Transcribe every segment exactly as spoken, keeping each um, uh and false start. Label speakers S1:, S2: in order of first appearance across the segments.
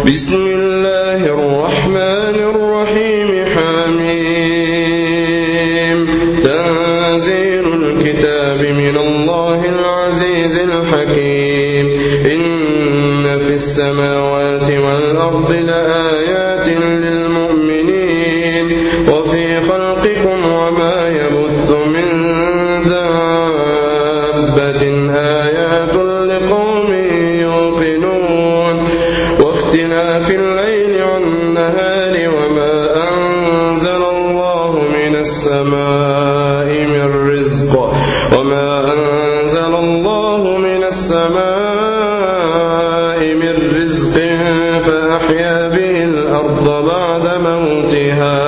S1: بسم الله الرحمن الرحيم حميم تنزيل الكتاب من الله العزيز الحكيم إن في السماوات والأرض لآيات للمؤمنين وفي خلقكم وما يبث من دابة آيات لقوم يوقنون واختلاف الليل والنهار وما أنزل الله من السماء من رزق وما أنزل الله من السماء من رزق فأحيا به الأرض بعد موتها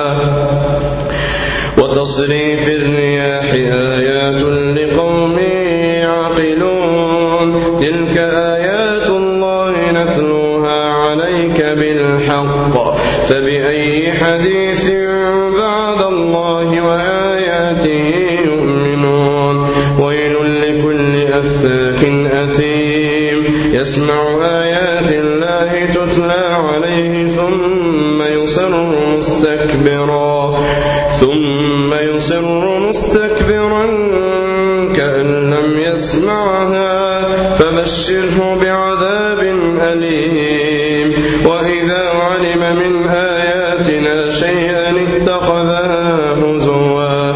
S1: وتصريف الرياح آيات لقوم يعقلون تلك آيات الله نتلوها عليك بالحق فبأي حديث بعد الله وآياته يؤمنون ويل لكل أفاك أثيم يسمع آيات الله تتلى عليه ثم يصر مستكبرا ثم يصر مستكبرا كأن لم يسمعها فبشره بعذاب أليم وإذا علم من آياتنا شيئا اتخذها هزوا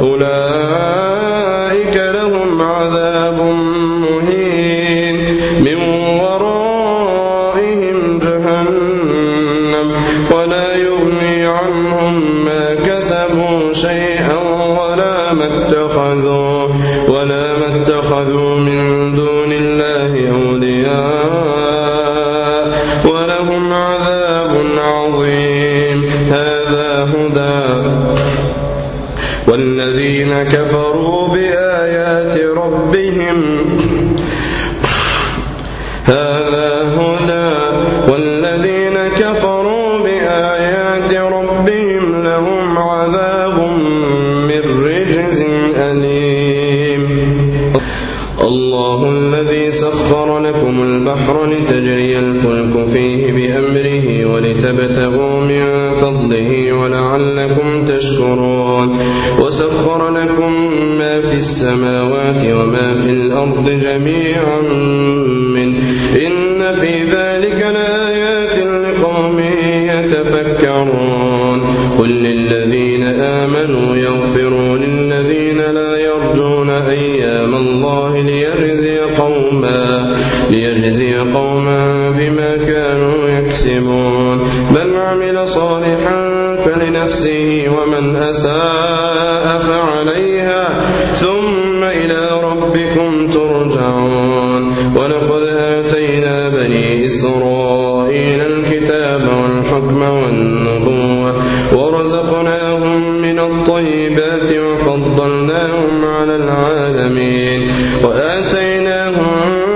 S1: أولئك لهم عذاب مهين من ورائهم جهنم ولا يغني عنهم ما كسبوا شيئا ولا ما اتخذوا ولا ما اتخذوا من دون الله أولياء ولهم عذاب عظيم هذا هدى والذين كفروا بآيات ربهم هذا هدى والذين كفروا بآيات ربهم لهم عذاب من رجز أليم الله الذي سخر لكم البحر لتجري الفلك فيه بأمره ولتبتغوا من فضله ولعلكم تشكرون وسخر لكم ما في السماوات وما في الأرض جميعا منه إن في ذلك لآيات لقوم يتفكرون قل للذين آمنوا يغفروا للذين لا يرجون أيام الله ليجزي قوما ليجزي قوما بما كانوا يكسبون من عمل صالحا فلنفسه ومن أساء فعليها ثم إلى ربكم ترجعون ولقد آتينا بني إسرائيل الكتاب والحكم والنبوة ورزقناهم من الطيبات وفضلناهم على العالمين وآتيناهم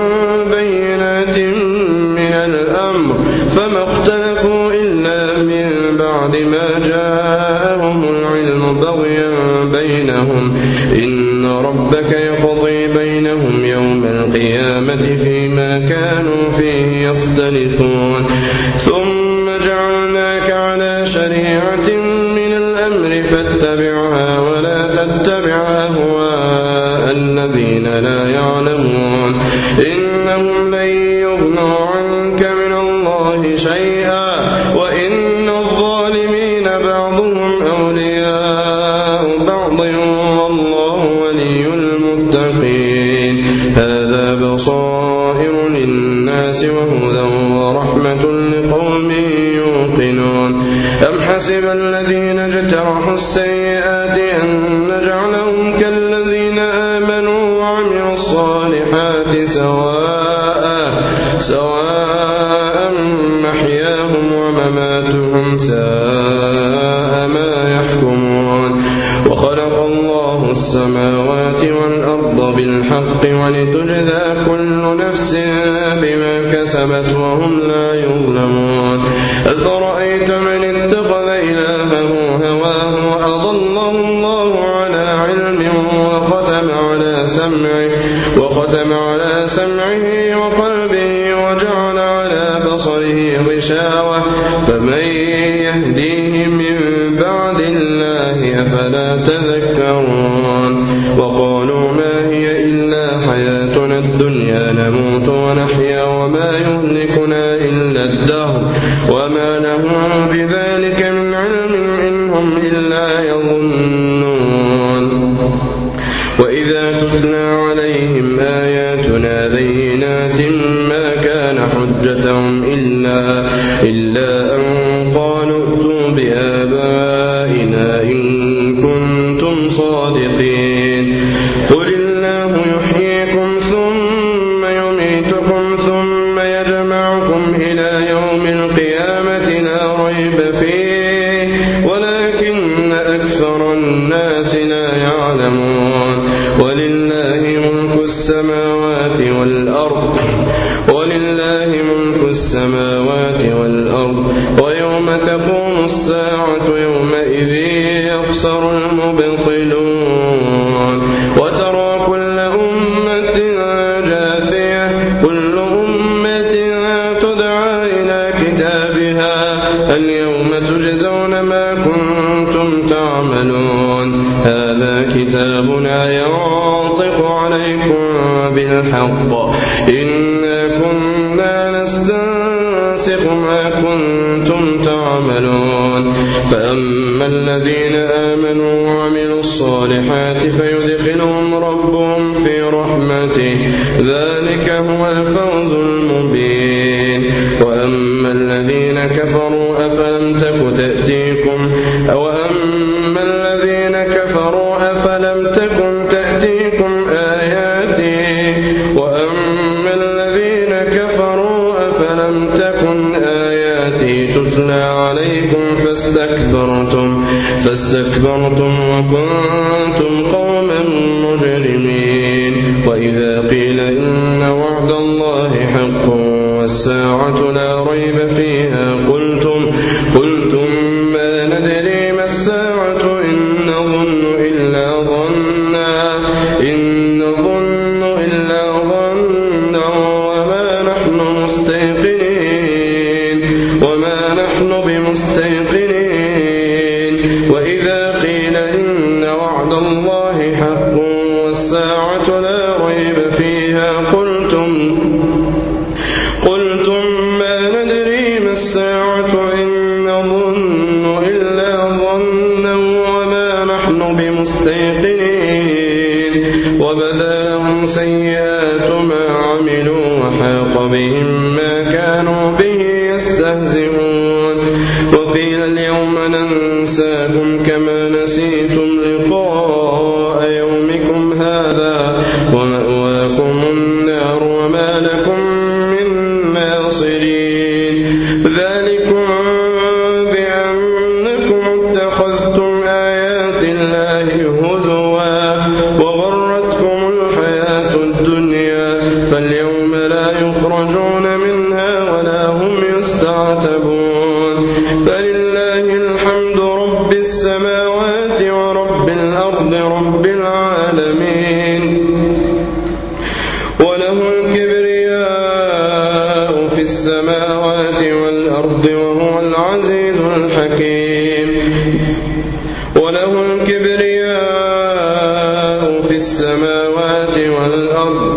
S1: بينات من الأمر فما اختلفوا إلا من بعد ما جاءهم العلم بغيا بينهم إن ربك يقضي بينهم يوم القيامة فيما كانوا فيه يختلفون ثم جعلناك على شريعة من الأمر فاتبعها ولا تتبع أهواء الذين لا يعلمون إنهم لن يغنوا عنك من الله شيئا وإن الظالمين بعضهم أولياء بعض والله ولي المتقين هذا بصائر للناس وهدى ورحمة لقوم يوقنون أم حسب الذين اجترحوا السيئات أن نجعلهم كالذين آمنوا وعملوا الصالحات سواء سواء محياهم ومماتهم ساء ما يحكمون وخلق الله السماوات والأرض بالحق ولتجزى كل نفس بما كسبت وهم لا يظلمون أفرأيت من اتخذ إلهه هواه وأضله الله على علم وختم على سمعه وختم على سمعه وقلبه وجعل على بصره بصره غشاوة فمن يهديه من بعد الله أفلا تذكرون وقالوا ما هي إلا حياتنا الدنيا نموت ونحيا وما يهلكنا إلا الدهر وما لهم بذلك من علم إن هم إلا يظنون وإذا تتلى عليهم آياتنا بينات ما كان حجتهم إلا, إلا أن قالوا ائتوا بآبائنا إن كنتم صادقين قل الله يحييكم ثم يميتكم ثم يجمعكم إلى يوم القيامة لا ريب فيه ولكن أكثر الناس لا يعلمون ولله ملك السماوات والأرض ولله ملك السماوات والأرض ويوم تقوم الساعة يومئذ يخسر المبطلون وترى كل أمة جاثية كل أمة تدعى إلى كتابها اليوم تجزون ما كنتم تعملون هذا كتابنا ينطق عليكم بالحق إنا كنا نستنسخ ما كنتم تعملون فأما الذين آمنوا وعملوا الصالحات فيدخلهم ربهم في رحمته ذلك هو الفوز المبين وأما الذين كفروا أفلم تك تأتيكم وأما الذين كفروا أفلم تكن تأتيكم آياتي وأما الذين كفروا أفلم تكن آياتي تتلى عليكم فاستكبرتم فاستكبرتم وكنتم قوما مجرمين وإذا قيل إن وعد الله حق والساعة لا ريب فيها قلتم قلتم ما ندري ما الساعة إن نظن إلا ظنا إن نظن إلا ظنا وما نحن مستيقنين وما نحن بمستيقنين وإذا قيل إن وعد الله حق والساعة لا ريب فيها قلتم قلتم ما ندري ما الساعة إن نظن إلا ظنا وما نحن بمستيقنين وبدا لهم سيئات ما عملوا وحاق بهم ما كانوا به يستهزئون وقيل اليوم ننساكم كما نسيتم لقاء يومكم هذا ومأواكم النار وما لكم من ناصرين ذلكم بأنكم اتخذتم آيات الله هزوا وغرتكم الحياة الدنيا فاليوم لا يخرجون منها ولا هم يستعتبون فلله الحمد رب السماوات ورب الأرض رب العالمين وله الكبرياء في السماوات والأرض وهو العزيز الحكيم وله الكبرياء في السماوات والأرض